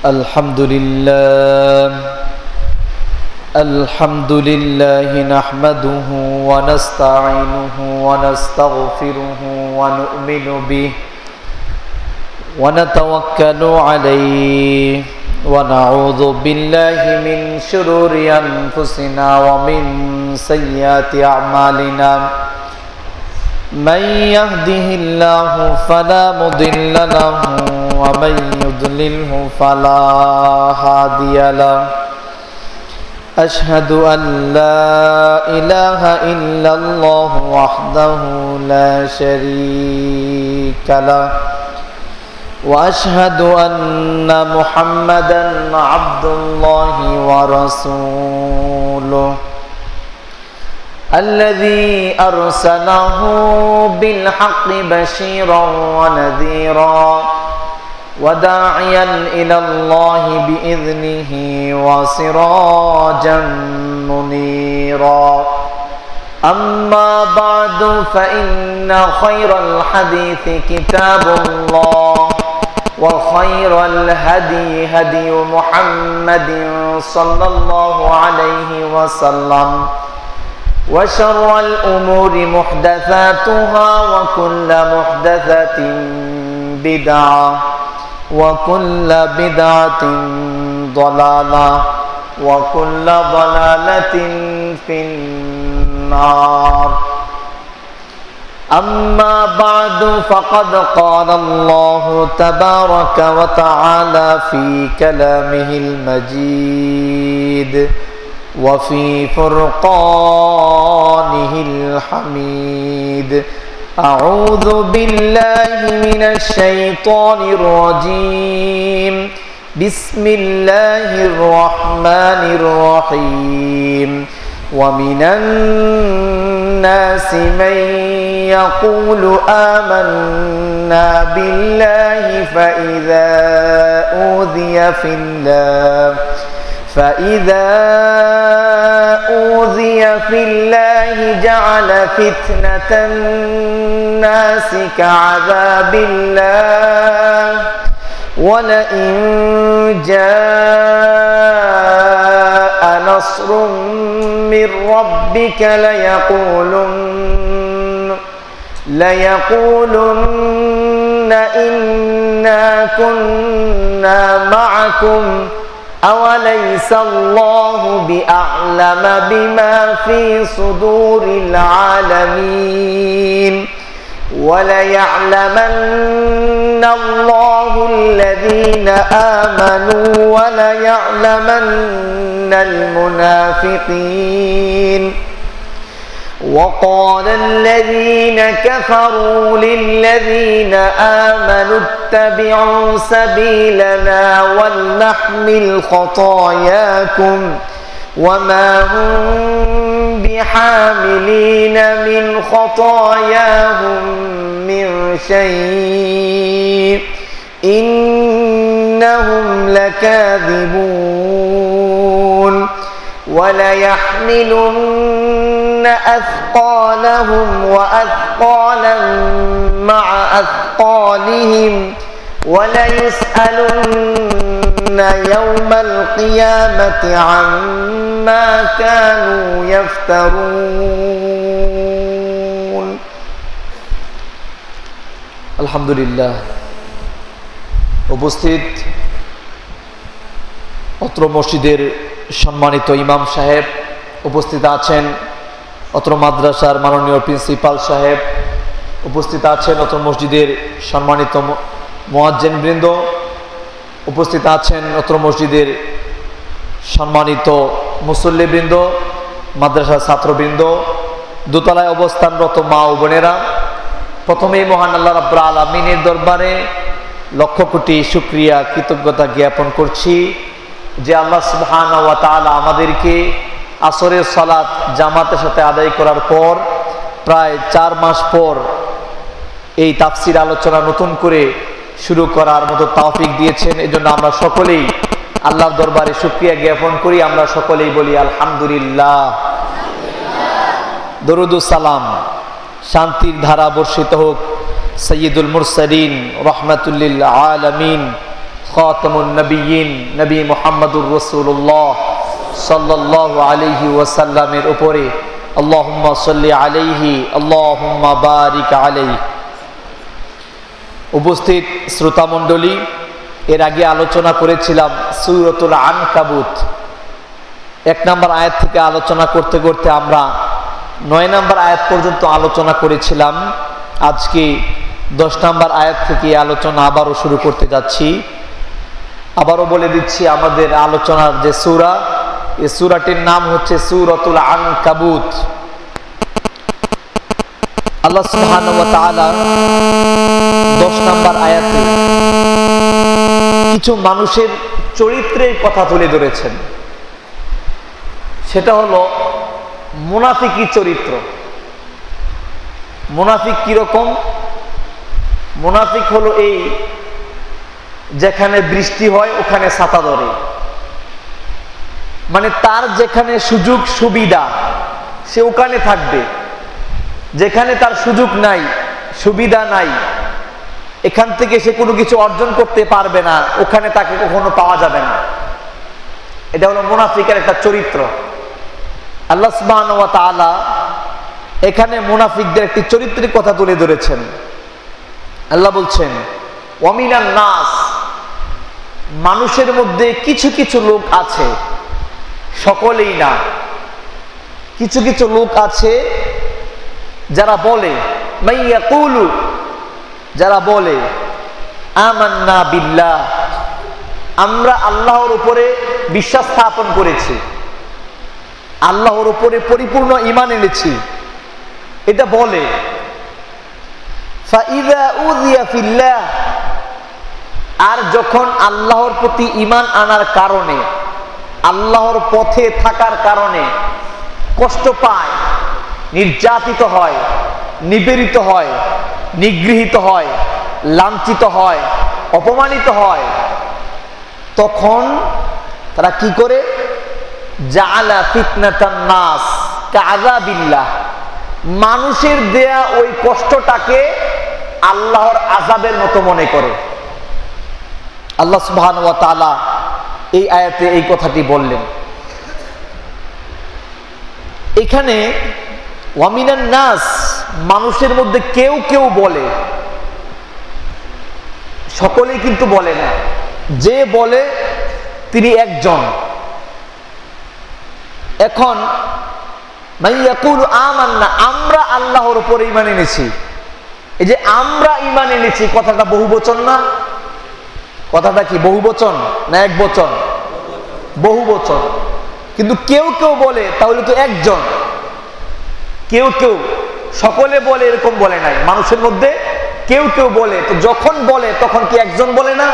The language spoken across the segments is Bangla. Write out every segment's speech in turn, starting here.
الحمد لله نحمده ونستعينه ونستغفره ونؤمن به ونتوكل عليه ونعوذ بالله من شرور أنفسنا ومن سيئات أعمالنا من يهده الله فلا مضل له ومن يضلله فلا هادي له أشهد أن لا إله إلا الله وحده لا شريك له وأشهد أن محمدا عبد الله ورسوله الذي أرسله بالحق بشيرا ونذيرا وداعيا إلى الله بإذنه وسراجا منيرا أما بعد فإن خير الحديث كتاب الله وخير الهدي هدي محمد صلى الله عليه وسلم وشر الأمور محدثاتها وكل محدثة بدعة وكل بدعة ضلالة وكل ضلالة في النار أما بعد فقد قال الله تبارك وتعالى في كلامه المجيد وفي فرقانه الحميد أعوذ بالله من الشيطان الرجيم بسم الله الرحمن الرحيم ومن الناس من يقول آمنا بالله فإذا أوذي في الله جعل فتنة الناس كعذاب الله ولئن جاء نصر من ربك ليقولن إنا كنا معكم أوليس الله بأعلم بما في صدور العالمين وليعلمن الله الذين آمنوا وليعلمن المنافقين وقال الذين كفروا للذين آمنوا اتبعوا سبيلنا ولنحمل خطاياكم وما هم بحاملين من خطاياهم من شيء إنهم لكاذبون وليحملن أثقالهم وأثقالا مع أثقالهم وليسألن يوم القيامة عما كانوا يفترون الحمد لله উপস্থিত অত্র মসজিদের সম্মানিত ইমাম সাহেব উপস্থিত আছেন, অত্র মাদ্রাসার মাননীয় প্রিন্সিপাল সাহেব উপস্থিত আছেন, অত্র মসজিদের সম্মানিত মুয়াজ্জিন বৃন্দ উপস্থিত আছেন, অত্র মসজিদের সম্মানিত মুসল্লি বৃন্দ, মাদ্রাসার ছাত্রবৃন্দ, দোতলায় অবস্থানরত মা ও বোনেরা, প্রথমেই মহান আল্লাহ রাব্বুল আলামিনের দরবারে লক্ষ কোটি শুকরিয়া কৃতজ্ঞতা জ্ঞাপন করছি যে আল্লাহ সুবহানাহু ওয়া তাআলা আমাদেরকে আসরের সালাত জামাতের সাথে আদায় করার পর প্রায় 4 মাস পর এই তাফসীর আলোচনা নতুন করে শুরু করার মতো তৌফিক দিয়েছেন। এজন্য আমরা সকলেই আল্লাহর দরবারে শুকরিয়া জ্ঞাপন করি। আমরা সকলেই বলি আলহামদুলিল্লাহ। দরুদ ও সালাম শান্তির ধারা বর্ষিত হোক সৈয়দুল মুরসালিন রহমাতুল্লিল আলামিন খাতামুন নবিয়্যিন নবী মুহাম্মদুর রাসূলুল্লাহ সাল্লাল্লাহু আলাইহি ওয়াসাল্লামের উপরে আল্লাহুম্মা সাল্লি আলাইহি আল্লাহুম্মা বারিক আলাইহি। উপস্থিত শ্রোতা মণ্ডলী, এর আগে আলোচনা করেছিলাম সূরাতুল আনকাবুত 1 নম্বর আয়াত থেকে আলোচনা করতে করতে আমরা 9 নম্বর আয়াত পর্যন্ত আলোচনা করেছিলাম। আজকে 10 নম্বর আয়াত থেকে আলোচনা আবারও শুরু করতে যাচ্ছি। আবারও বলে দিচ্ছি, আমাদের আলোচনার যে সূরা, এই সূরাটির নাম হচ্ছে সূরাতুল আনকাবুত। আল্লাহ সুবহানাহু ওয়া তাআলা 10 নম্বর আয়াতে কিছু মানুষের চরিত্রের কথা তুলে ধরেছেন। সেটা হলো মুনাফিকি চরিত্র। মুনাফিক কিরকম? মুনাফিক হলো এই, যেখানে বৃষ্টি হয় ওখানে ছাতা ধরে, মানে তার যেখানে সুযোগ সুবিধা সে ওখানে থাকবে, যেখানে তার সুযোগ নাই সুবিধা নাই এখান থেকে সে কোনো কিছু অর্জন করতে পারবে না, ওখানে তাকে কখনো পাওয়া যাবে না। এটা হলো মুনাফিকের একটা চরিত্র। আল্লাহ সুবহানাহু ওয়া তাআলা এখানে মুনাফিকদের একটি চরিত্রের কথা তুলে ধরেছেন। আল্লাহ বলছেন, ওয়ামিনান নাস, মানুষের মধ্যে কিছু কিছু লোক আছে, সকলেই না, কিছু কিছু লোক আছে যারা বলে, মাইয়াকুলু, যারা বলে আমান্না বিল্লাহ, আমরা আল্লাহর উপরে বিশ্বাস স্থাপন করেছি, আল্লাহর উপরে পরিপূর্ণ ঈমান এনেছি, এটা বলে। ফাইযা উযিয়া ফিল্লাহ, আর যখন আল্লাহর প্রতি ঈমান আনার কারণে, আল্লাহর পথে থাকার কারণে কষ্ট পায়, নির্যাতিত হয়, নিপীড়িত হয়, নিগৃহীত হয়, লাঞ্ছিত হয়, অপমানিত হয়, তখন তারা কি করে? জাআলা ফিতনাতান নাস কাযাবিল্লাহ, মানুষের দেয়া ওই কষ্টটাকে আল্লাহর আযাবের মতো মনে করে। আল্লাহ সুবহানাহু ওয়া তাআলা এই আয়াতে এই কথাটি বললেন। এখানে ওয়ামিনান নাস, মানুষের মধ্যে কেউ কেউ বলে, সকলেই কিন্তু বলে না, যে বলে তিনি একজন। এখন মাইয়াকুলু আমান্না, আমরা আল্লাহর উপরে ঈমান এনেছি, এই যে আমরা ঈমান এনেছি কথাটা বহুবচন না? কথাটা কি বহুবচন না একবচন? বহুবচন। কিন্তু কেউ কেউ বলে, তাহলে তো একজন। কেউ কেউ, সকলে বলে এরকম বলে নাই, মানুষের মধ্যে কেউ কেউ বলে, তো যখন বলে তখন কি একজন বলে না?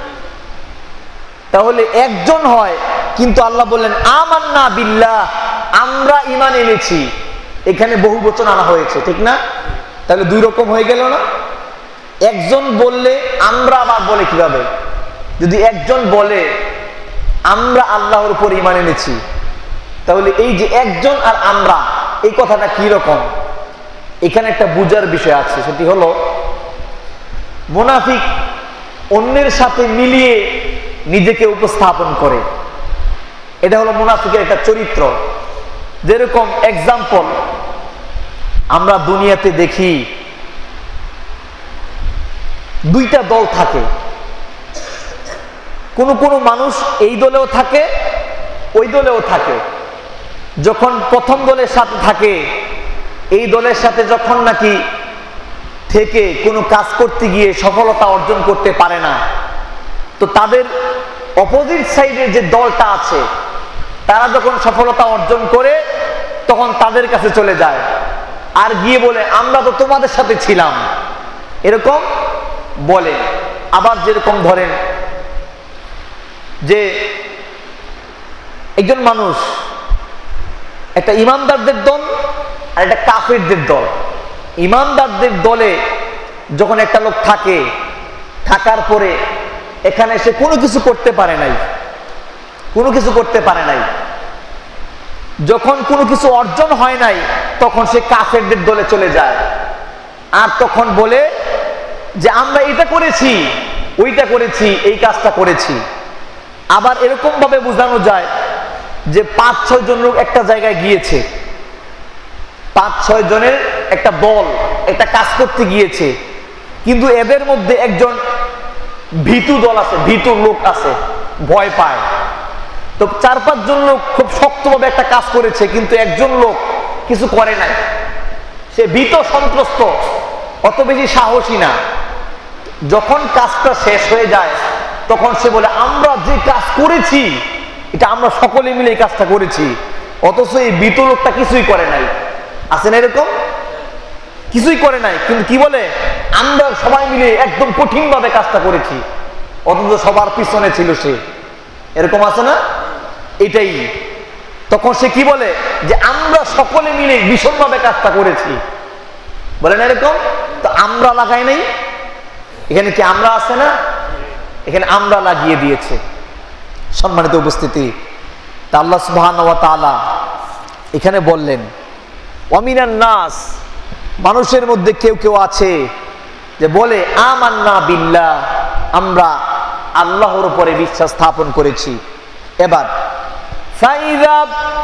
তাহলে একজন হয়, কিন্তু আল্লাহ বললেন আমান্না বিল্লাহ, আমরা ঈমান এনেছি, এখানে বহুবচন আনা হয়েছে, ঠিক না? তাহলে দুই রকম হয়ে গেল না? একজন বললে আমরা আবার বলে কিভাবে? যদি একজন বলে আমরা আল্লাহর উপর ঈমান এনেছি, তাহলে এই যে একজন আর আমরা, এই কথাটা কি রকম? এখানে একটা বুঝার বিষয় আছে, সেটি হলো মুনাফিক অন্যের সাথে মিলিয়ে নিজেকে উপস্থাপন করে, এটা হলো মুনাফিকের একটা চরিত্র। যেরকম এক্সাম্পল আমরা দুনিয়াতে দেখি, দুইটা দল থাকে, কোনো কোনো মানুষ এই দলেও থাকে ওই দলেও থাকে। যখন প্রথম দলের সাথে থাকে, এই দলের সাথে যখন নাকি থেকে কোনো কাজ করতে গিয়ে সফলতা অর্জন করতে পারে না, তো তাদের অপোজিট সাইডের যে দলটা আছে, তারা যখন সফলতা অর্জন করে তখন তাদের কাছে চলে যায় আর গিয়ে বলে আমরা তো তোমাদের সাথে ছিলাম, এরকম বলে। আবার যেরকম ধরেন যে একজন মানুষ, একটা ইমানদারদের দল আর একটা কাফেরদের দল। ইমানদারদের দলে যখন একটা লোক থাকে, থাকার পরে এখানে সে কোনো কিছু করতে পারে নাই, কোনো কিছু করতে পারে নাই, যখন কোনো কিছু অর্জন হয় নাই তখন সে কাফেরদের দলে চলে যায় আর তখন বলে যে আমরা এটা করেছি ওইটা করেছি, এই কাজটা করেছি। আবার এরকম ভাবে বোঝানো যায় যে 5-6 জন লোক একটা জায়গায় গিয়েছে, 5-6 জনের একটা দল একটা কাজ করতে গিয়েছে, কিন্তু এদের মধ্যে একজন ভীতু দল আছে, ভীতু লোক আছে, ভয় পায়। তো 4-5 জন লোক খুব শক্তভাবে একটা কাজ করেছে, কিন্তু একজন লোক কিছু করে নাই, সে ভীত সন্ত্রস্ত, অত বেশি সাহসী না। যখন কাজটা শেষ হয়ে যায় তখন সে বলে, আমরা যে কাজ করেছি এটা আমরা সকলে মিলে এই কাজটা করেছি, অথচ এই ভীত লোকটা কিছুই করে নাই। আছে না এরকম? কিছুই করে নাই, কিন্তু কি বলে, আমরা সবাই মিলে একদম কঠিন ভাবে কাজটা করেছি, অথচ সবার পিছনে ছিল সে। এরকম আছে না? এটাই। তখন সে কি বলে, যে আমরা সকলে মিলে ভীষণভাবে কাজটা করেছি, বলে না এরকম? তো আমরা লাগাই নাই, এখানে কি আমরা আছে না? এখানে আমরা লাগিয়ে দিয়েছে। সম্মানিত উপস্থিতি, তা আল্লাহ সুবহানাহু ওয়া তাআলা এখানে বললেন, ওয়ামিনান নাস, মানুষের মধ্যে কেউ কেউ আছে যে বলে, আমান্না বিল্লাহ, আমরা আল্লাহর উপরে বিশ্বাস স্থাপন করেছি। এবার ফাইযা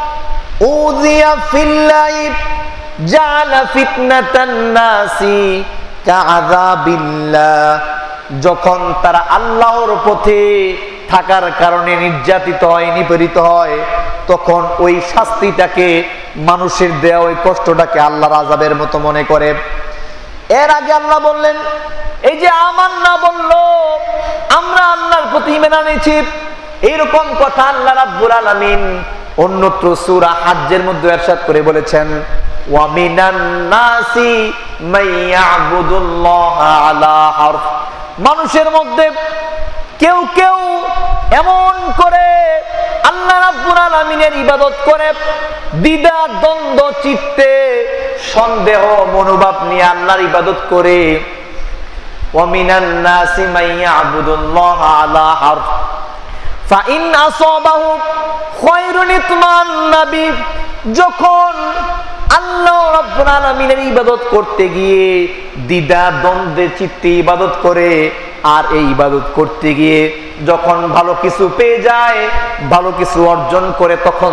উযিয়া ফিল্লাহি জাআলা ফিতনাতান নাসি কাআযাবিল্লাহ, যখন তারা আল্লাহর পথে থাকার কারণে নির্যাতিত হয়, নিপীড়িত হয়, তখন ওই শাস্তিটাকে, মানুষের দেওয়া ওই কষ্টটাকে আল্লাহর আযাবের মতো মনে করে। এর আগে আল্লাহ বললেন, এই যে আমান্না বললো, আমরা আল্লাহর প্রতি ঈমান এনেছি, এইরকম কথা আল্লাহ রাব্বুল আলামিন অন্যত্র সূরা হজ্জের মধ্যে ইরশাদ করে বলেছেন, ওয়া মিনান নাসি মাইয়াবুদুল্লাহা আলা হারফ, মানুষের মধ্যে কেউ কেউ এমন করে আল্লাহ রাব্বুল আলামিনের ইবাদত করে, দ্বিধা দ্বন্দ্ব চিত্তে, সন্দেহ মনোভাব নিয়ে আল্লাহর ইবাদত করে। ওয়া মিনান নাসি মাইয়াবুদুল্লাহা আলা হারফ ফাইন আসাবাহু খায়রুন ইতমান্না বি, যখন আল্লাহ রাব্বুল আলামিনের ইবাদত করতে গিয়ে দ্বিধা দ্বন্দ্বে চিত্তে ইবাদত করে, আর এই ইবাদত করতে গিয়ে যখন ভালো কিছু পেয়ে যায়, ভালো কিছু অর্জন করে, তখন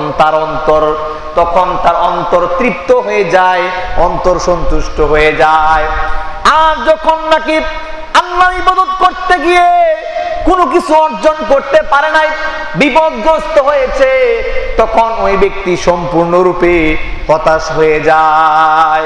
তার অন্তর তৃপ্ত হয়ে যায়, অন্তর সন্তুষ্ট হয়ে যায়। আর যখন নাকি আল্লাহর ইবাদত করতে গিয়ে কোনো কিছু অর্জন করতে পারে নাই, বিপদগ্রস্ত হয়েছে, তখন ওই ব্যক্তি সম্পূর্ণরূপে হতাশ হয়ে যায়।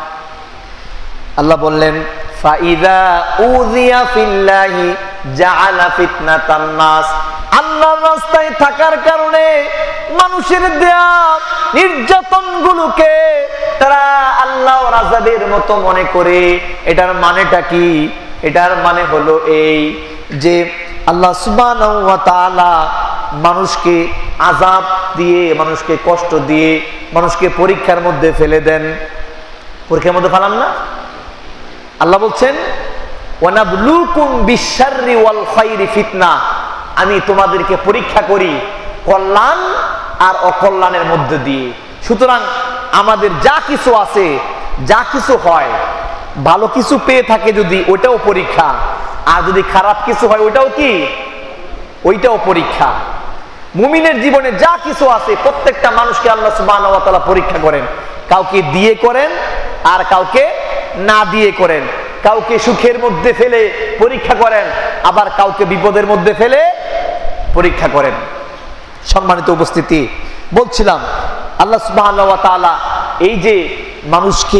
আল্লাহ বললেন, ফাইযা উযিয়া ফিল্লাহি জাআলা ফিতনাতান নাস, আল্লাহর রাস্তায় থাকার কারণে মানুষের দেয়া নির্যাতনগুলোকে তারা আল্লাহর আযাবের মতো মনে করে। এটার মানেটা কি? এটার মানে হলো এই যে আল্লাহ সুবহানাহু ওয়া তাআলা মানুষকে আযাব দিয়ে, মানুষকে কষ্ট দিয়ে, মানুষকে পরীক্ষার মধ্যে ফেলে দেন। পরীক্ষার মধ্যে ফেলান না? আল্লাহ বলছেন, ওয়ানাবলুকুম বিশ-শাররি ওয়াল খায়রি ফিতনা, আমি তোমাদেরকে পরীক্ষা করি কল্যাণ আর অকল্যাণের মধ্যে দিয়ে। সুতরাং আমাদের যা কিছু আছে, যা কিছু হয়, ভালো কিছু পেয়ে থাকে যদি, ওটাও পরীক্ষা, আর যদি খারাপ কিছু হয় ওইটাও কি? ওইটাও পরীক্ষা। মুমিনের জীবনে যা কিছু আছে প্রত্যেকটা মানুষকে আল্লাহ সুবহানাহু ওয়া তাআলা পরীক্ষা করেন, কাউকে দিয়ে করেন আর কাউকে না দিয়ে করেন, কাউকে সুখের মধ্যে ফেলে পরীক্ষা করেন, আবার কাউকে বিপদের মধ্যে ফেলে পরীক্ষা করেন। সম্মানিত উপস্থিতি, বলছিলাম আল্লাহ সুবহানাহু ওয়া তাআলা এই যে মানুষকে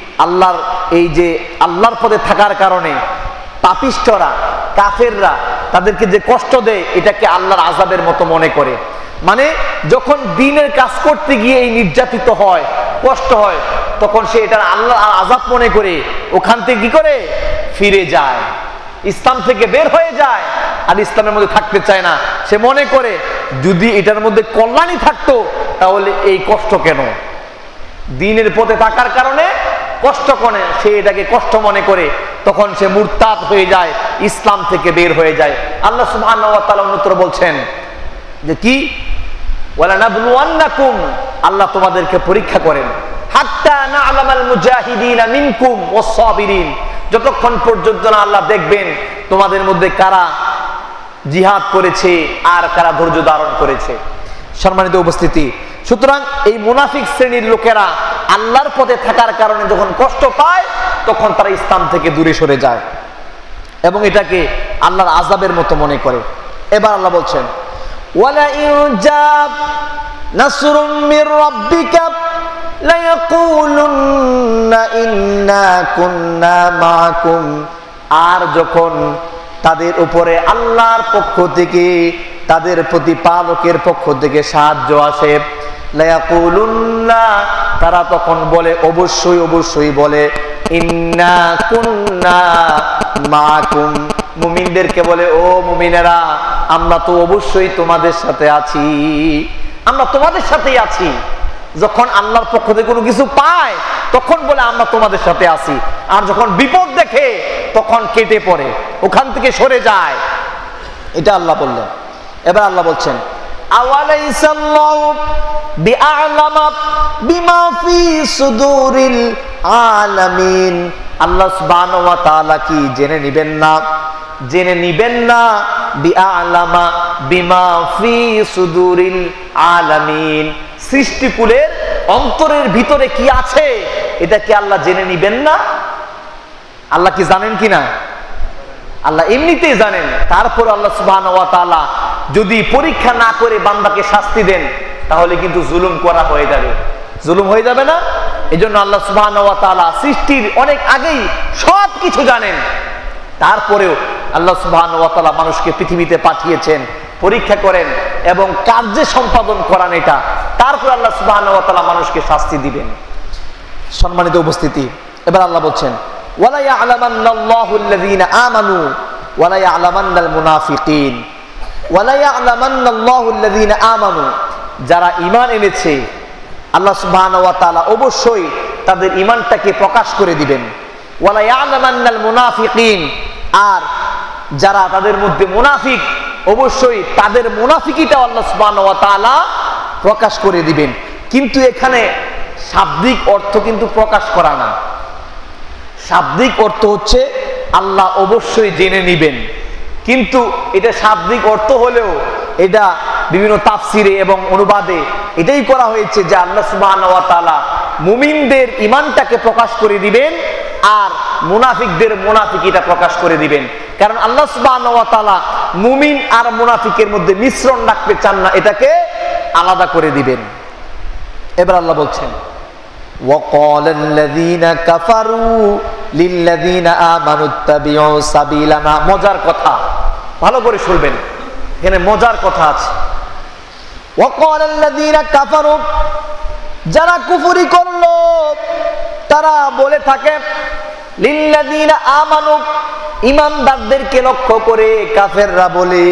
আল্লাহর পথে থাকার কারণে পাপিষ্ঠরা, কাফেররা তাদেরকে যে কষ্ট দেয়, এটাকে আল্লাহর আযাবের মতো মনে করে। মানে যখন দ্বীনের কাজ করতে গিয়ে এই নির্যাতিত হয়, কষ্ট হয়, তখন সে এটা আল্লাহর আযাব মনে করে ওখান থেকে কি করে? ফিরে যায়, ইসলাম থেকে বের হয়ে যায়, আর ইসলামের মধ্যে থাকতে চায় না। সে মনে করে যদি এটার মধ্যে কল্যাণই থাকতো তাহলে এই কষ্ট কেন? দ্বীনের পথে থাকার কারণে কষ্ট করে, সে এটাকে কষ্ট মনে করে, তখন সে মুরতাদ হয়ে যায়, ইসলাম থেকে বের হয়ে যায়। আল্লাহ সুবহানাহু ওয়া তাআলা অন্যত্র বলছেন যে কি? ওয়ালানাবলুওয়ান্নাকুম, আল্লাহ তোমাদেরকে পরীক্ষা করেন, হাত্তা না'লামাল মুজাহিদিনা মিনকুম ওয়াস-সাবিরিন, যতক্ষণ পর্যন্ত না আল্লাহ দেখবেন তোমাদের মধ্যে কারা জিহাদ করেছে আর কারা ধৈর্য ধারণ করেছে। সম্মানিত উপস্থিতি, সুতরাং এই মুনাফিক শ্রেণীর লোকেরা আল্লাহর পথে থাকার কারণে যখন কষ্ট পায় তখন তারা ইসলাম থেকে দূরে সরে যায় এবং এটাকে আল্লাহর আযাবের মতো মনে করে। এবার আল্লাহ বলছেন, ওয়ালা ইউজাব নাসরুম মির রাব্বিকা লায়াকুলুন্না ইন্না কুন্না মাআকুম। আর যখন তাদের উপরে আল্লাহর পক্ষ থেকে, তাদের প্রতিপালকের পক্ষ থেকে সাহায্য আসে, লায়াকুলুন্না, তারা তখন বলে, অবশ্যই অবশ্যই বলে, ইন্না কুন্না মাআকুম, মুমিনদেরকে বলে, ও মুমিনেরা আমরা তো অবশ্যই তোমাদের সাথে আছি, আমরা তোমাদের সাথেই আছি। যখন আল্লাহর পক্ষ থেকে কোনো কিছু পায় তখন বলে আমরা তোমাদের সাথে আছি, আর যখন বিপদ দেখে তখন কেটে পড়ে, ওখান থেকে সরে যায়। এটা আল্লাহ বললেন। এবার আল্লাহ বলছেন, আওয়ালাইসাল্লাহু বিআ'লামা বিমা ফি সুদুরিল আলামিন। আল্লাহ সুবহানাহু ওয়া তাআলা কি জেনে নিবেন না বিআ'লামা বিমা ফি সুদুরিল আলামিন, সৃষ্টিকুলের অন্তরের ভিতরে কি আছে এটা কি আল্লাহ জেনে নিবেন না? আল্লাহ কি জানেন কিনা? আল্লাহ এমনিতেই জানেন। তারপর আল্লাহ সুবহানাহু ওয়া তাআলা যদি পরীক্ষা না করে বান্দাকে শাস্তি দেন তাহলে কিন্তু জুলুম করা হয়ে যাবে, জুলুম হয়ে যাবে না? এজন্য আল্লাহ সুবহানাহু ওয়া তাআলা সৃষ্টির অনেক আগেই সব কিছু জানেন। তারপরেও আল্লাহ সুবহানাহু ওয়া তাআলা মানুষকে পৃথিবীতে পাঠিয়েছেন পরীক্ষা করেন এবং কার্যে সম্পাদন করান এটা, তারপর আল্লাহ সুবহানাহু ওয়া তাআলা মানুষকে শাস্তি দিবেন। সম্মানিত উপস্থিতি, এবার আল্লাহ বলছেন, ওয়ালা ইয়া'লামান্নাল্লাহু আল্লাযীনা আমানু ওয়ালা ইয়া'লামান্নাল মুনাফিকিন। ওয়ালা ইয়া'লামান্নাল্লাহু আল্লাযীনা আমানু, যারা ঈমান এনেছে আল্লাহ সুবহানাহু ওয়া তাআলা অবশ্যই তাদের ঈমানটাকে প্রকাশ করে দিবেন। ওয়ালা ইয়া'লামান্নাল মুনাফিকিন, আর যারা তাদের মধ্যে মুনাফিক অবশ্যই তাদের মুনাফিকিটা আল্লাহ সুবহানাহু ওয়া তাআলা প্রকাশ করে দিবেন। কিন্তু এখানে শাব্দিক অর্থ কিন্তু প্রকাশ করা না, শাব্দিক অর্থ হচ্ছে আল্লাহ অবশ্যই জেনে নিবেন। কিন্তু এটা শাব্দিক অর্থ হলেও এটা বিভিন্ন তাফসিরে এবং অনুবাদে এটাই করা হয়েছে যে আল্লাহ সুবহানাহু ওয়া তাআলা মুমিনদের ঈমানটাকে প্রকাশ করে দিবেন আর মুনাফিকদের মুনাফিকিটা প্রকাশ করে দিবেন। কারণ আল্লাহ সুবহানাহু ওয়া তাআলা মুমিন আর মুনাফিকের মধ্যে মিশ্রণ রাখতে চান না, এটাকে আলাদা করে দিবেন। এবার আল্লাহ বলছেন, ওয়াকালাল্লাযীনা কাফারু লিল্লাযীনা আমানু ইত্তাবিউ সাবিলানা। মজার কথা, ভালো করে শুনবেন, এখানে মজার কথা আছে। ওয়াকালাল্লাযীনা কাফারু, যারা কুফরি করলো তারা বলে থাকে, লিল্লাযীনা আমানু, ঈমানদারদেরকে লক্ষ্য করে কাফেররা বলে,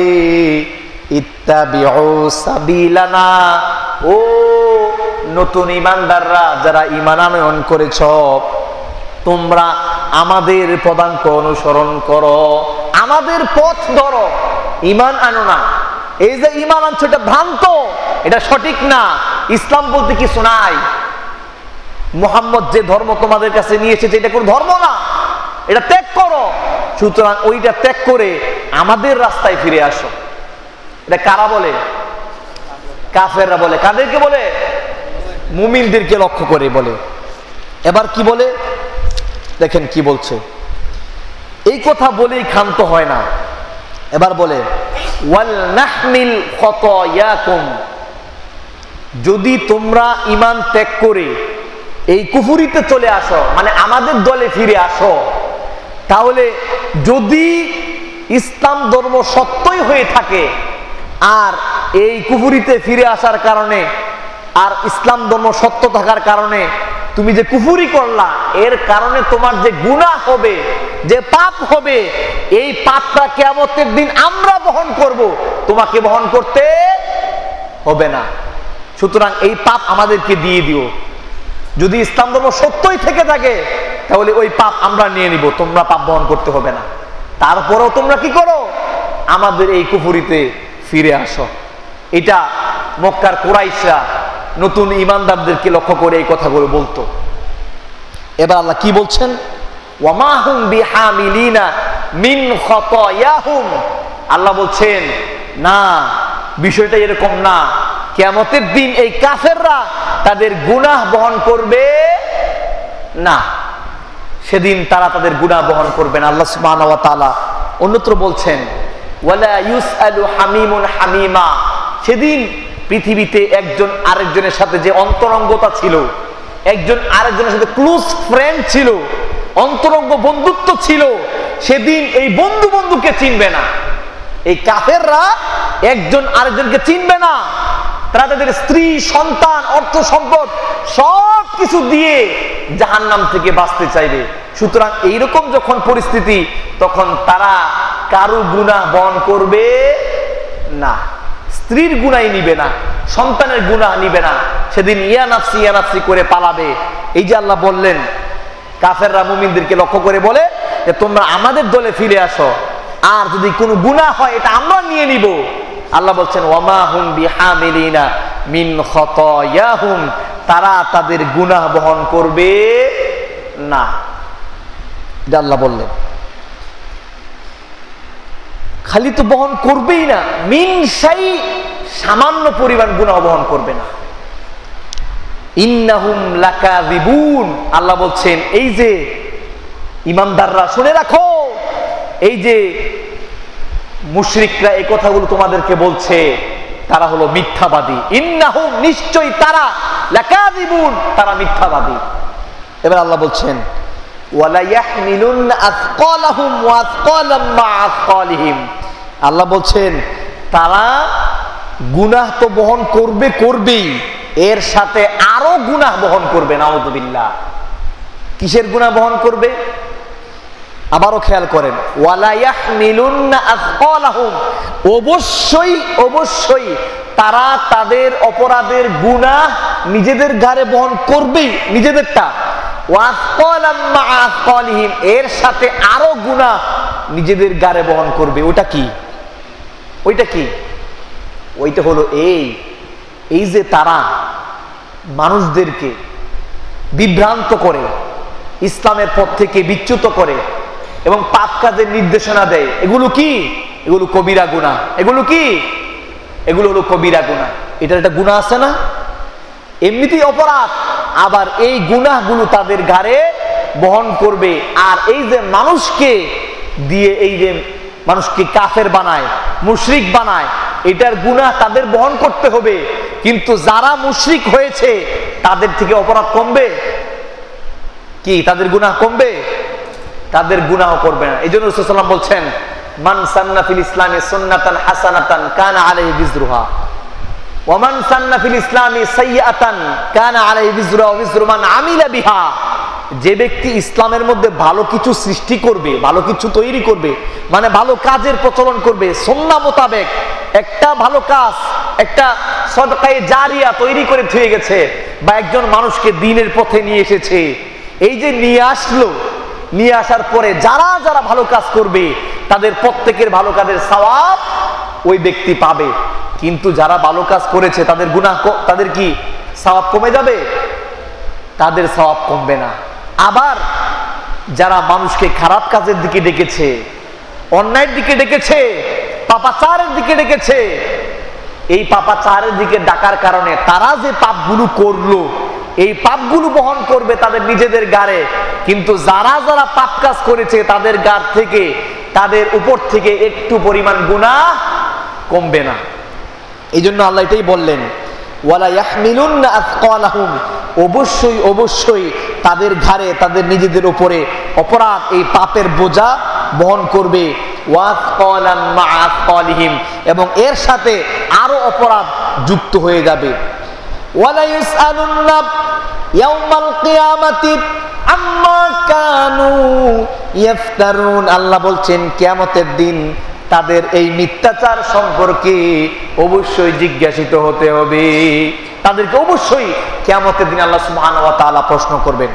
ইত্তাবিউ সাবিলানা, ও নতুন ঈমানদাররা যারা ঈমান আনয়ন করেছ তোমরা আমাদের পদাঙ্ক অনুসরণ করো, আমাদের পথ ধরো, ঈমান আনো না। এই যে ঈমান আনছো এটা ভ্রান্ত, এটা সঠিক না। ইসলাম বলতে কিছু নাই। মুহাম্মদ যে ধর্ম তোমাদের কাছে নিয়ে এসেছে এটা কোনো ধর্ম না, এটা ত্যাগ করো। সুতরাং ওইটা ত্যাগ করে আমাদের রাস্তায় ফিরে আসো। এটা কারা বলে? কাফেররা বলে। কাদেরকে বলে? মুমিনদেরকে লক্ষ্য করে বলে। এবার কি বলে দেখেন কি বলছে, এই কথা বলেই ক্ষান্ত হয় না। এবার বলে, ওয়াল নাহমিল খতায়াকুম, যদি তোমরা ঈমান ত্যাগ করে এই কুফরিতে চলে আসো, মানে আমাদের দলে ফিরে আসো, তাহলে যদি ইসলাম ধর্ম সত্যই হয়ে থাকে আর এই কুফরিতে ফিরে আসার কারণে আর ইসলাম ধর্ম সত্য থাকার কারণে তুমি যে কুফরি করলা এর কারণে তোমার যে গুনাহ হবে, যে পাপ হবে, এই পাপটা কিয়ামতের দিন আমরা বহন করব, তোমাকে বহন করতে হবে না। সুতরাং এই পাপ আমাদেরকে দিয়ে দিও। যদি ইসলাম ধর্ম সত্যই থেকে থাকে তাহলে ওই পাপ আমরা নিয়ে নিব, তোমরা পাপ বহন করতে হবে না। তারপরেও তোমরা কি করো? আমাদের এই কুফরিতে ফিরে আসো। এটা মক্কার কুরাইশরা নতুন ঈমানদারদেরকে লক্ষ্য করে এই কথাগুলো বলতো। এবার আল্লাহ কি বলছেন? ওয়া মা হুম বিহামিলিনা মিন খাতায়াহুম। আল্লাহ বলছেন না, বিষয়টা এরকম না। কিয়ামতের দিন এই কাফেররা তাদের গুনাহ বহন করবে না, সেদিন তারা তাদের গুনাহ বহন করবে না। আল্লাহ সুবহানাহু ওয়া তাআলা অন্যত্র বলছেন ওয়ালা ইউসআলু হামিমুন হামিমা। সেদিন পৃথিবীতে একজন আরেকজনের সাথে যে অন্তরঙ্গতা ছিল, একজন আরেকজনের সাথে ক্লোজ ফ্রেন্ড ছিল, অন্তরঙ্গ বন্ধুত্ব ছিল, সেদিন এই বন্ধু বন্ধুকে চিনবে না। এই কাফেররা একজন আরেকজনকে চিনবে না। তারা তাদের স্ত্রী, সন্তান, অর্থ সম্পদ সব কিছু দিয়ে জাহান্নাম থেকে বাঁচতে চাইবে। সুতরাং এইরকম যখন পরিস্থিতি, তখন তারা কারো গুনাহ বহন করবে না। স্ত্রীর গুনাহ নিবে না, সন্তানের গুনাহ নিবে না। সেদিন ইয়া নাফসি করে পালাবে। এই যে আল্লাহ বললেন, কাফেররা মুমিনদেরকে লক্ষ্য করে বলে যে তোমরা আমাদের দলে ফিরে আসো, আর যদি কোনো গুনাহ হয় এটা আমরা নিয়ে নিব। আল্লাহ বলছেন ওয়ামা হুম বিহামিলিনা মিন খাতায়াহুম। তারা তাদের গুনাহ বহন করবে না, এটা আল্লাহ বললেন। খালি তো বহন করবেই না, মিন শাই, সামান্য পরিমাণ গুনাহ বহন করবে না। ইন্নাহুম লাকাযিবুন। আল্লাহ বলছেন এই যে ইমানদাররা শুনে রাখো, এই যে মুশরিকরা এই কথাগুলো তোমাদেরকে বলছে, তারা হলো মিথ্যাবাদী। ইন্নাহুম, নিশ্চয়ই তারা, লাকাযিবুন, তারা মিথ্যাবাদী। এবার আল্লাহ বলছেন ওয়ালা ইয়াহমিলুন আথকালাহুম ওয়া আথকালাম মা আথকালিহিম। আল্লাহ বলছেন তারা গুনাহ তো বহন করবেই, এর সাথে আরো গুনাহ বহন করবে। নাউযুবিল্লাহ। কিসের গুনাহ বহন করবে? আবারও খেয়াল করেন, ওয়ালা ইয়াহমিলুন্না আথকালাহুম, অবশ্যই তারা তাদের অপরাধের গুনাহ নিজেদের ঘাড়ে বহন করবেই, নিজেদেরটা। ওয়া আথকালাম মা আথকালিহিম, এর সাথে আরো গুনাহ নিজেদের ঘাড়ে বহন করবে। ওটা কি? ওইটা হলো এই যে তারা মানুষদেরকে বিভ্রান্ত করে, ইসলামের পথ থেকে বিচ্যুত করে এবং পাপ কাজের নির্দেশনা দেয়। এগুলো কি? এগুলো কবিরা গুনাহ। এগুলো কি? এগুলো হলো কবিরা গুনাহ। এটার একটা গুনাহ আছে না? এমনিতেই অপরাধ, আবার এই গুনাহগুলো তাদের ঘাড়ে বহন করবে। আর এই যে মানুষকে দিয়ে, এই যে মানুষকে কাফের বানায়, মুশরিক বানায়, এটার গুনাহ তাদের বহন করতে হবে। কিন্তু যারা মুশরিক হয়েছে তাদের থেকে অপরাধ কমবে কি? তাদের গুনাহ কমবে? তাদের গুনাহ করবে না। এই জন্য রাসূল সাল্লাল্লাহু আলাইহি ওয়াসাল্লাম বলছেন মান সান্না ফিল ইসলামি সুন্নাতান হাসানাতান কানা আলাইহি বিজরুহা ওয়া মান সান্না ফিল ইসলামি সাইয়্যাতান কানা আলাইহি বিজরুহা ওয়া বিজরু মান আমিলা বিহা। যে ব্যক্তি ইসলামের মধ্যে ভালো কিছু সৃষ্টি করবে, ভালো কিছু তৈরি করবে, মানে ভালো কাজের প্রচলন করবে, সুন্নাহ মোতাবেক একটা ভালো কাজ, একটা সদকায়ে জারিয়া তৈরি করে থুয়ে গেছে, বা একজন মানুষকে দ্বীনের পথে নিয়ে এসেছে, এই যে নিয়ে আসলো, নিয়ে আসার পরে যারা যারা ভালো কাজ করবে তাদের প্রত্যেকের ভালো কাজের সওয়াব ওই ব্যক্তি পাবে। কিন্তু যারা ভালো কাজ করেছে তাদের গুনাহ, তাদের কি সওয়াব কমে যাবে? তাদের সওয়াব কমবে না। আবার যারা মানুষকে খারাপ কাজের দিকে ডেকেছে, অন্যায়ের দিকে ডেকেছে, পাপাচারের দিকে ডেকেছে, এই পাপাচারের দিকে ডাকার কারণে তারা যে পাপগুলো করলো, এই পাপগুলো বহন করবে তাদের নিজেদের গাড়ে। কিন্তু যারা যারা পাপ কাজ করেছে তাদের গাড় থেকে, তাদের উপর থেকে একটু পরিমাণ গুনাহ কমবে না। এই জন্য আল্লাহ এটাই বললেন ওয়ালা ইয়াহমিলুন্না আথকালাহুম, অবশ্যই তাদের ঘাড়ে, তাদের নিজেদের উপরে অপরাধ, এই পাপের বোঝা বহন করবে। ওয়াথকালাম মা আথকালিহিম, এবং এর সাথে আরো অপরাধ যুক্ত হয়ে যাবে। ওয়ালা ইউসআলুন্না ইয়াউমাল কিয়ামাতি আম্মা কানু ইফতারুন। আল্লাহ বলছেন কিয়ামতের দিন তাদের এই মিথ্যাচার সম্পর্কে অবশ্যই জিজ্ঞাসিত হতে হবে। তাদেরকে অবশ্যই কিয়ামতের দিন আল্লাহ সুবহানাহু ওয়া তাআলা প্রশ্ন করবেন।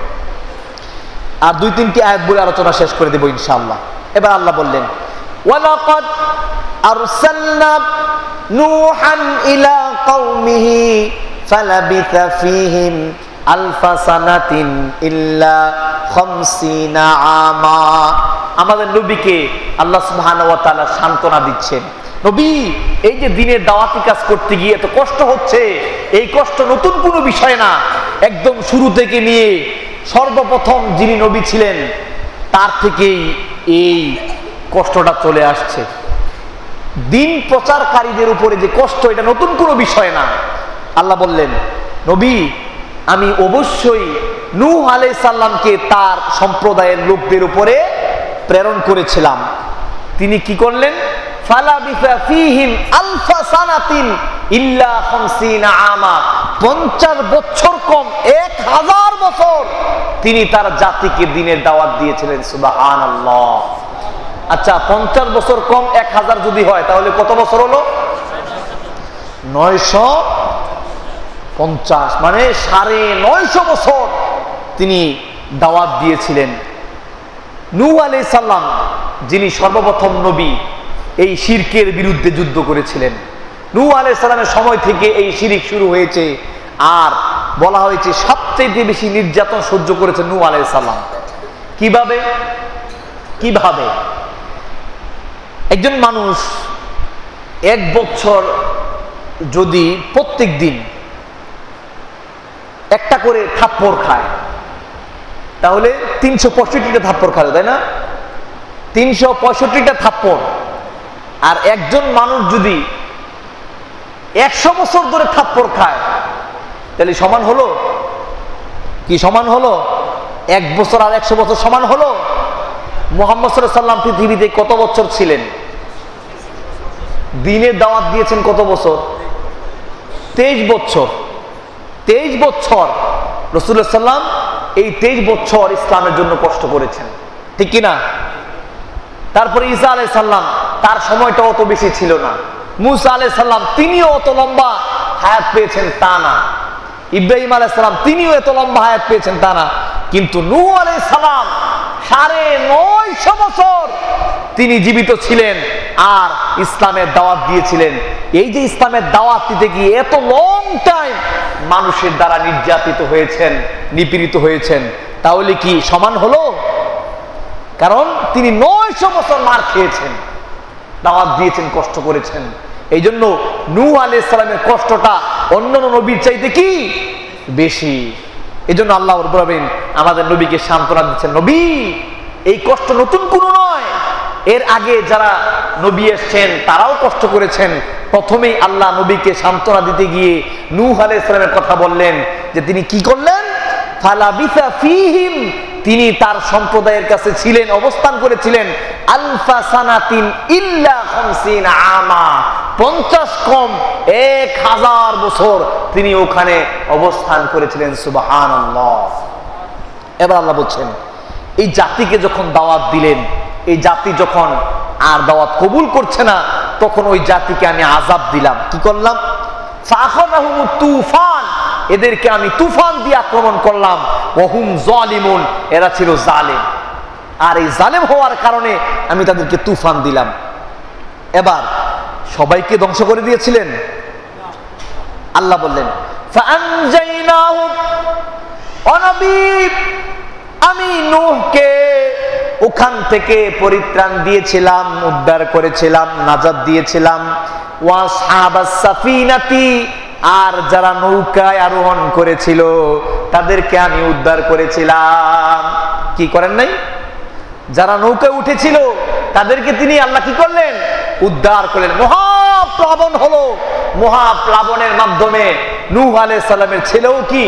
আর 2-3টি আয়াত বলে আলোচনা শেষ করে দেব ইনশাআল্লাহ। এবার আল্লাহ বললেন ওয়ালাকাদ আরসালনা নূহান ইলা কওমিহি ফালাবিথা ফীহিম আলফা সানাতিন ইল্লা খামসিনা আমা। আমাদের নবীকে আল্লাহ সুবহানাহু ওয়া তাআলা সান্ত্বনা দিচ্ছেন, নবী এই যে দিনের দাওয়াতি কাজ করতে গিয়ে এত কষ্ট হচ্ছে, এই কষ্ট নতুন কোনো বিষয় না। একদম শুরু থেকে নিয়ে সর্বপ্রথম যিনি নবী ছিলেন তার থেকেই এই কষ্টটা চলে আসছে। দিন প্রচারকারীদের উপরে যে কষ্ট, এটা নতুন কোনো বিষয় না। আল্লাহ বললেন, নবী আমি অবশ্যই নূহ আলাইহিস সালামকে তার সম্প্রদায়ের লোকদের উপরে প্রেরণ করেছিলাম। তিনি কি করলেন? ফালাবিসা ফীহিম আলফা সানাতিন ইল্লা খামসিনা আমা। 50 বছর কম 1000 বছর তিনি তার জাতিকে দ্বীনের দাওয়াত দিয়েছিলেন। সুবহানাল্লাহ। আচ্ছা 50 বছর কম 1000 যদি হয় তাহলে কত বছর হলো? 950, মানে 950 বছর তিনি দাওয়াত দিয়েছিলেন। নূহ আলাইহিস সালাম যিনি সর্বপ্রথম নবী, এই শিরকের বিরুদ্ধে যুদ্ধ করেছিলেন। নূহ আলাইহিস সালামের সময় থেকে এই শিরক শুরু হয়েছে। আর বলা হয়েছে সবচেয়ে বেশি নির্যাতন সহ্য করেছেন নূহ আলাইহিস সালাম। কিভাবে? একজন মানুষ 1 বছর যদি প্রত্যেক দিন একটা করে থাপ্পড় খায় তাহলে 365টা থাপ্পড় খায়, তাই না? 365টা থাপ্পড়। আর একজন মানুষ যদি 100 বছর ধরে থাপ্পড় খায় তাহলে সমান হলো কি? সমান হলো? 1 বছর আর 100 বছর সমান হলো? মুহাম্মদ সাল্লাল্লাহু আলাইহি ওয়াসাল্লাম পৃথিবীতে কত বছর ছিলেন? দ্বীনের দাওয়াত দিয়েছেন কত বছর? 23 বছর। 23 বছর রাসূলুল্লাহ সাল্লাম এই 23 বছর ইসলামের জন্য কষ্ট করেছেন, ঠিক কি না? তারপরে ঈসা আলাইহিস সালাম, তার সময়টা অত বেশি ছিল না। মুসা আলাইহিস সালাম তিনিও অত লম্বা হায়াত পেয়েছেন তা না। ইব্রাহিম আলাইহিস সালাম তিনিও এত লম্বা হায়াত পেয়েছেন তা না। কিন্তু নূহ আলাইহিস সালাম 950 বছর তিনি জীবিত ছিলেন আর ইসলামের দাওয়াত দিয়েছিলেন। এই যে ইসলামের দাওয়াত দিতে গিয়ে এত লং টাইম মানুষের দ্বারা নির্যাতিত হয়েছেন, নিপীড়িত হয়েছেন, তাহলে কি সমান হলো? কারণ তিনি 900 বছর মার খেয়েছেন, দাওয়াত দিয়েছেন, কষ্ট করেছেন। এই জন্য নূহ আলাইহিস সালামের কষ্টটা অন্যান্য নবীর চাইতে কি বেশি। এই জন্য আল্লাহ রাব্বুল আলামিন আমাদের নবীকে সান্ত্বনা দিচ্ছেন, নবী এই কষ্ট নতুন কোনো নয়। এর আগে যারা নবী এসেছেন তারাও কষ্ট করেছেন। প্রথমেই আল্লাহ নবীকে সান্ত্বনা দিতে গিয়ে নূহ আলাইহিস সালামের কথা বললেন যে তিনি কি করলেন? ফালাবিসা ফীহিম, তিনি তার সম্প্রদায়ের কাছে ছিলেন, অবস্থান করেছিলেন আলফা সানাতিন ইল্লা খামসিনা আমা। 50 কম 1000 বছর তিনি ওখানে অবস্থান করেছিলেন। সুবহানাল্লাহ। এবার আল্লাহ বলছেন, এই জাতিকে যখন দাওয়াত দিলেন, এই জাতি যখন আর দাওয়াত কবুল করছে না, তখন ওই জাতিকে আমি আযাব দিলাম। কি করলাম? ফাআখাযাহুমুত তুফান, এদেরকে আমি তুফান দিয়ে আক্রমণ করলাম। ওয়াহুম যালিমুন, এরা ছিল জালেম। আর এই জালেম হওয়ার কারণে আমি তাদেরকে তুফান দিলাম। এবার সবাইকে ধ্বংস করে দিয়েছিলেন? আল্লাহ বললেন, ফাআনজাইনাহু, ও নবী আমি নূহকে ওখান থেকে পরিত্রাণ দিয়েছিলাম, উদ্ধার করেছিলাম, নাজাত দিয়েছিলাম। ওয়াসহাবাস সাফিনাতি, আর যারা নৌকায় আরোহণ করেছিল তাদেরকে আমি উদ্ধার করেছিলাম। কি করেন নাই? যারা নৌকায় উঠেছিল তাদেরকে তিনি আল্লাহ কি করলেন? উদ্ধার করলেন। মহাপ্লাবন হলো। মহাপ্লাবনের মাধ্যমে নূহ আলাইহিস সালামের ছেলেও কি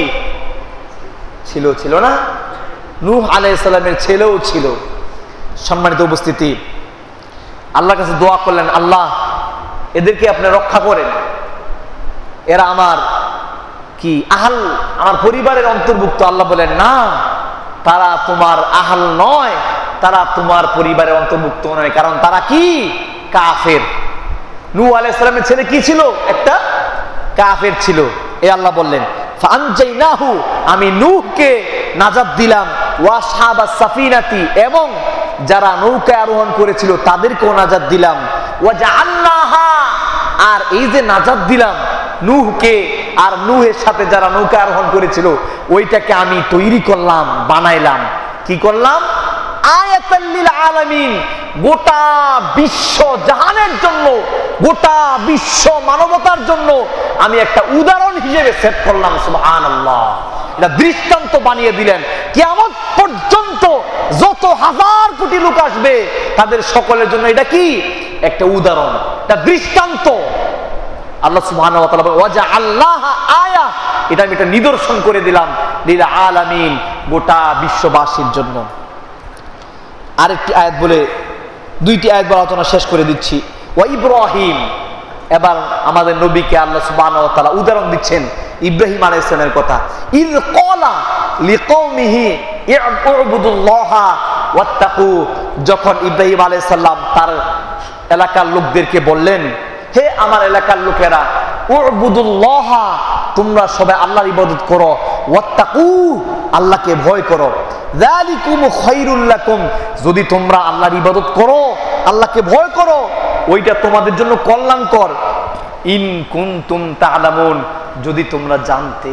ছিল? ছিল না? নূহ আলাইহিস সালামের ছেলেও ছিল। সম্মানিত উপস্থিতি, আল্লাহর কাছে দোয়া করলেন, আল্লাহ এদেরকে আপনি রক্ষা করেন, এরা আমার কি আহাল, আমার পরিবারের অন্তর্ভুক্ত। আল্লাহ বলেন, না, তারা তোমার আহাল নয়, তারা তোমার পরিবারের অন্তর্ভুক্ত নয়, কারণ তারা কি? কাফের। নূহ আলাইহিস সালামের ছেলে কি ছিল? একটা কাফের ছিল। এই আল্লাহ বললেন, ফাআনজাইনাহু, আমি নূহকে নাজাত দিলাম, ওয়াসহাবাস সাফিনাতি, এবং যারা নৌকায় আরোহণ করেছিল তাদেরকেও নাজাত দিলাম। ওয়াজআলনাহা, আর এই যে নাজাত দিলাম নূহকে আর নূহের সাথে যারা নৌকা আরোহণ করেছিল ওইটাকে আমি তৈরি করলাম, বানাইলাম। কি করলাম? আয়াতাল লিল আলামিন, গোটা বিশ্ব জাহানের জন্য, গোটা বিশ্ব মানবতার জন্য আমি একটা উদাহরণ হিসেবে সেট করলাম। সুবহানাল্লাহ, এটা দৃষ্টান্ত বানিয়ে দিলেন। কিয়ামত পর্যন্ত যত হাজার কোটি লোক আসবে তাদের সকলের জন্য এটা কি? একটা উদাহরণ, একটা দৃষ্টান্ত। আল্লাহ সুবহানাহু ওয়া তাআলা ওয়াজআল্লাহা আয়া, এটা আমি একটা নিদর্শন করে দিলাম লিল আলামিন, গোটা বিশ্ববাসীর জন্য। আরেকটি আয়াত বলে, দুইটি আয়াত বলে আলোচনা শেষ করে দিচ্ছি। ওয়া ইব্রাহিম, এবার আমাদের নবীকে আল্লাহ সুবহানাহু ওয়া তাআলা উদাহরণ দিচ্ছেন ইব্রাহিম আলাইহিস সালামের কথা। ইয ক্বালা লিকওমিহি ইউবুদুল্লাহা ওয়াত্তাকু, যখন ইব্রাহিম আলাইহিস সালাম তার এলাকার লোকদেরকে বললেন, হে আমার এলাকার লোকেরা, উবুদুল্লাহা, তোমরা সবাই আল্লাহর ইবাদত করো, ওয়াত্তাকু, আল্লাহকে ভয় করো, যালিকুম খায়রুল লাকুম, যদি তোমরা আল্লাহর ইবাদত করো, আল্লাহকে ভয় করো, ওইটা তোমাদের জন্য কল্যাণকর। ইন কুনতুম তা'লামুন, যদি তোমরা জানতে।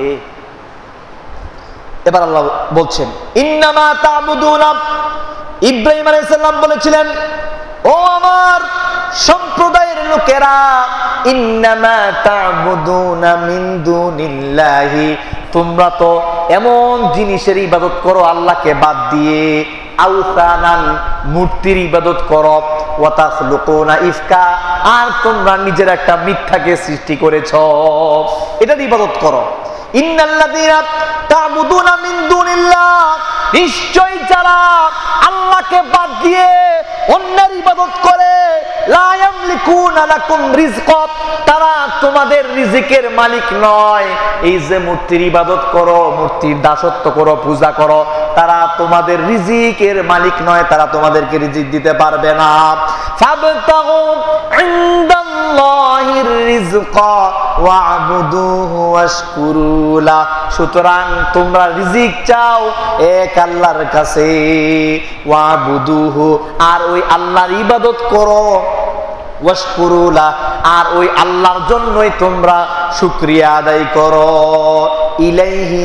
এবার আল্লাহ বলছেন ইন্নামা তা'বুদুনা, ইব্রাহিম আলাইহিস সালাম বলেছিলেন, ও আমার সম্প্রদায়ের লোকেরা, ইন্নামা তা'বুদুনা মিন দুনিল্লাহি, তোমরা তো এমন জিনিসের ইবাদত করো আল্লাহকে বাদ দিয়ে, আওসানান, মূর্তির ইবাদত করো, ওয়া তাখলুকুনা ইফকা, আর তোমরা নিজের একটা মিথ্যাকে সৃষ্টি করেছো, এটার ইবাদত করো। ইন্নাল্লাযীনা তা'বুদুনা মিন দুনিল্লাহ, নিশ্চয়ই যারা আল্লাহকে বাদ দিয়ে অন্যের ইবাদত করে, লা ইয়ামলিকুনা লাকুম রিজকা, তারা তোমাদের রিজিকের মালিক নয়। এই যে মূর্তির ইবাদত করো, মূর্তির দাসত্ব করো, পূজা করো, তারা তোমাদের রিজিকের মালিক নয়, তারা তোমাদেরকে রিজিক দিতে পারবে না। ফাবতাগু ইনদাল্লাহির রিজকা ওয়া'বুদুহু ওয়াশকুরু লা, সুতরাং তোমরা রিজিক চাও এক আল্লাহর কাছে, ওয়া'বুদুহু, আর ওই আল্লাহর ইবাদত করো, ওয়াশকুরু লা, আর ওই আল্লাহর জন্যই তোমরা শুকরিয়া আদায় করো, ইলাইহি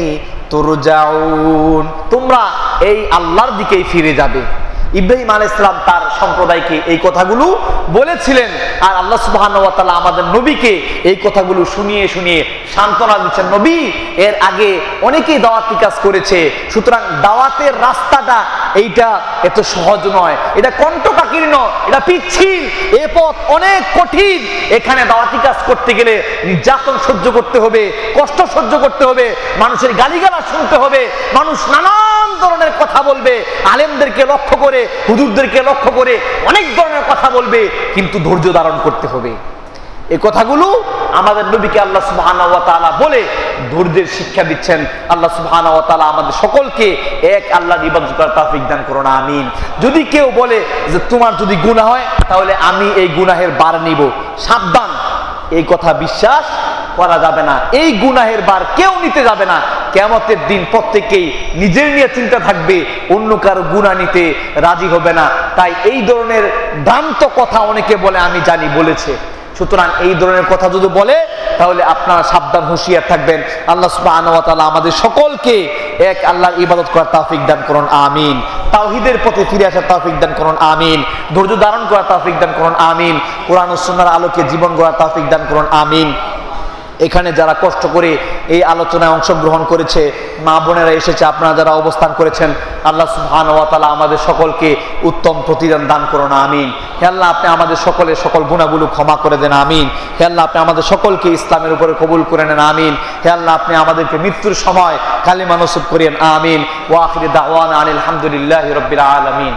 তুরজাউন, তোমরা এই আল্লাহর দিকেই ফিরে যাবে। ইব্রাহিম আলাইহিস সালাম তার সম্প্রদায়কে এই কথাগুলো বলেছিলেন, আর আল্লাহ সুবহানাহু ওয়া তাআলা আমাদের নবীকে এই কথাগুলো শুনিয়ে শুনিয়ে সান্ত্বনা দিচ্ছেন। নবী, এর আগে অনেকেই দাওয়াতি কাজ করেছে, সুতরাং দাওয়াতের রাস্তাটা এইটা এত সহজ নয়, এটা কণ্টকাকীর্ণ, এটা পিচ্ছিল, এ পথ অনেক কঠিন। এখানে দাওয়াতি কাজ করতে গেলে নির্যাতন সহ্য করতে হবে, কষ্ট সহ্য করতে হবে, মানুষের গালিগালাজ শুনতে হবে, মানুষ নানান ধরনের কথা বলবে, আলেমদেরকে লক্ষ্য করে, হুজুরদেরকে লক্ষ্য করে অনেক ধরনের কথা বলবে, কিন্তু ধৈর্য ধারণ করতে হবে। এই কথাগুলো আমাদের নবীকে আল্লাহ সুবহানাহু ওয়া তাআলা বলে ধৈর্যের শিক্ষা দিচ্ছেন। আল্লাহ সুবহানাহু ওয়া তাআলা আমাদের সকলকে এক আল্লাহর ইবাদত করার তৌফিক দান করুন, আমিন। যদি কেউ বলে যে তোমার যদি গুনাহ হয় তাহলে আমি এই গুনাহের বার নিব, সাবধান, এই কথা বিশ্বাস করা যাবে না। এই গুনাহের বার কেউ নিতে যাবে না। কিয়ামতের দিন প্রত্যেকেই নিজের নিয়ে চিন্তা থাকবে, অন্য কারো গুনাহ নিতে রাজি হবে না। তাই এই ধরনের ভ্রান্ত কথা অনেকে বলে, আমি জানি বলেছে, সুতরাং এই ধরনের কথা যদি বলে তাহলে আপনারা সাবধান, হুঁশিয়ার থাকবেন। আল্লাহ সুবহানাহু ওয়া তাআলা আমাদের সকলকে এক আল্লাহর ইবাদত করার তৌফিক দান করুন, আমিন। তাওহীদের পথে ফিরে আসার তৌফিক দান করুন, আমিন। ধৈর্য ধারণ করার তৌফিক দান করুন, আমিন। কোরআন ও সুন্নাহর আলোকে জীবন গড়ার তৌফিক দান করুন, আমিন। এখানে যারা কষ্ট করে এই আলোচনায় অংশগ্রহণ করেছে, মা বোনেরা এসেছে, আপনারা যারা অবস্থান করেছেন, আল্লাহ সুবহানাহু ওয়া তাআলা আমাদের সকলকে উত্তম প্রতিদান দান করুন, আমিন। হে আল্লাহ, আপনি আমাদের সকলের সকল গুনাহগুলো ক্ষমা করে দেন, আমিন। হে আল্লাহ, আপনি আমাদের সকলকে ইসলামের উপরে কবুল করে নেন, আমিন। হে আল্লাহ, আপনি আমাদেরকে মৃত্যুর সময় কালিমা নসিব করিয়েন, আমিন। ওয়া আখিরু দাওয়ানা আনিল হামদুলিল্লাহি রাব্বিল আলামিন।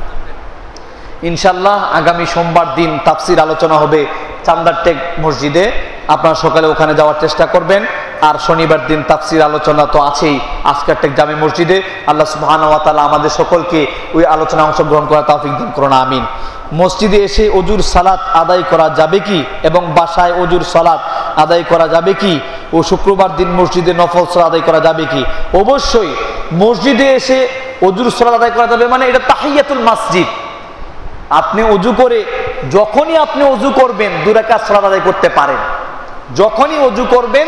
ইনশাআল্লাহ আগামী সোমবার দিন তাফসীর আলোচনা হবে চান্দারটেক মসজিদে, আপনারা সকালে ওখানে যাওয়ার চেষ্টা করবেন। আর শনিবার দিন তাফসীর আলোচনা তো আছেই আসকারটেক জামে মসজিদে। আল্লাহ সুবহানাহু ওয়া তাআলা আমাদের সকলকে ওই আলোচনায় অংশগ্রহণ করার তৌফিক দান করুন, আমিন। মসজিদে এসে ওজুর সালাত আদায় করা যাবে কি, এবং বাসায় ওজুর সালাত আদায় করা যাবে কি, ও শুক্রবার দিন মসজিদে নফল সালাত আদায় করা যাবে কি? অবশ্যই মসজিদে এসে ওজুর সালাত আদায় করা যাবে, মানে এটা তাহিয়াতুল মসজিদ। আপনি ওযু করে যখনই আপনি ওযু করবেন 2 রাকাত সালাত আদায় করতে পারেন। যখনই ওযু করবেন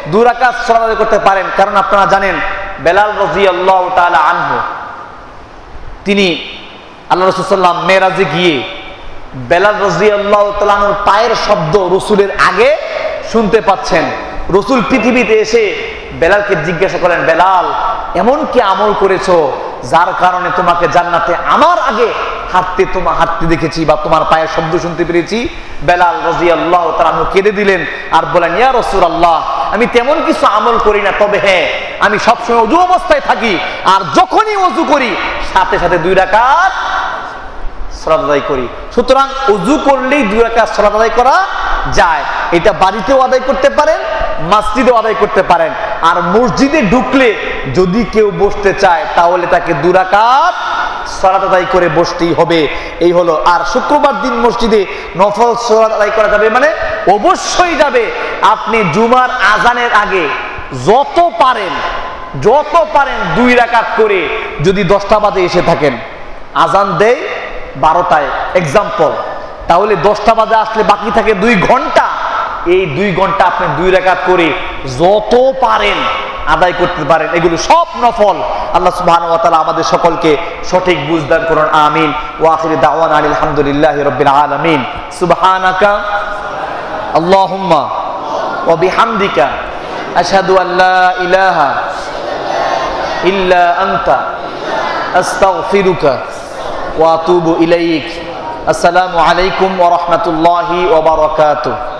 2 রাকাত সালাত আদায় করতে পারেন। কারণ আপনারা জানেন বেলাল রাদিয়াল্লাহু তাআলা আনহু তিনি আল্লাহ রাসূল সাল্লাল্লাহু আলাইহি ওয়াসাল্লাম মেরাজে গিয়ে বেলাল রাদিয়াল্লাহু তাআলা আনহুর পায়ের শব্দ রাসূলের আগে শুনতে পাচ্ছেন। রাসূল পৃথিবীতে এসে বেলালকে জিজ্ঞাসা করেন, বেলাল এমন কি আমল করেছো যার কারণে তোমাকে জান্নাতে আমার আগে হাঁটতে দেখেছি বা তোমার পায়ের শব্দ শুনতে পেরেছি? বেলাল রাদিয়াল্লাহু তাআলা আনহু কেঁদে দিলেন আর বলেন, ইয়া রাসূলুল্লাহ, আমি তেমন কিছু আমল করি না, তবে হ্যাঁ আমি সবসময় ওযু অবস্থায় থাকি, আর যখনই ওযু করি সাথে সাথে 2 রাকাত সালাত আদায় করি। সুতরাং ওযু করলেই 2 রাকাত সালাত আদায় করা যায়। এটা বাড়িতেও আদায় করতে পারেন, মসজিদেও আদায় করতে পারেন। আর মসজিদে ঢুকলে যদি কেউ বসতে চায় তাহলে তাকে 2 রাকাত সালাত আদায় করে বসতেই হবে। এই হলো। আর শুক্রবার দিন মসজিদে নফল সালাত আদায় করা যাবে, মানে অবশ্যই যাবে। আপনি জুমার আজানের আগে যত পারেন 2 রাকাত করে, যদি 10টা বাজে এসে থাকেন, আজান দেয় 12টায় এক্সাম্পল, তাহলে 10টা বাজে আসলে বাকি থাকে 2 ঘন্টা। এই 2 ঘন্টা আপনি 2 রাকাত করে যত পারেন আদায় করতে পারেন। এগুলো সব নফল। আল্লাহ সুবহানাহু ওয়া তাআলা আমাদের সকলকে সঠিক বুঝ দান করুন। আমিন। ওয়া আখিরু দাওয়ানা আলহামদুলিল্লাহি রাব্বিল আলামিন। সুবহানাকা আল্লাহুম্মা ওয়া বিহামদিকা আশহাদু আল লা ইলাহা ইল্লা আনতা আস্তাগফিরুকা ওয়া আতুবু ইলাইক। আসসালামু আলাইকুম ওয়া রাহমাতুল্লাহি ওয়া বারাকাতুহু।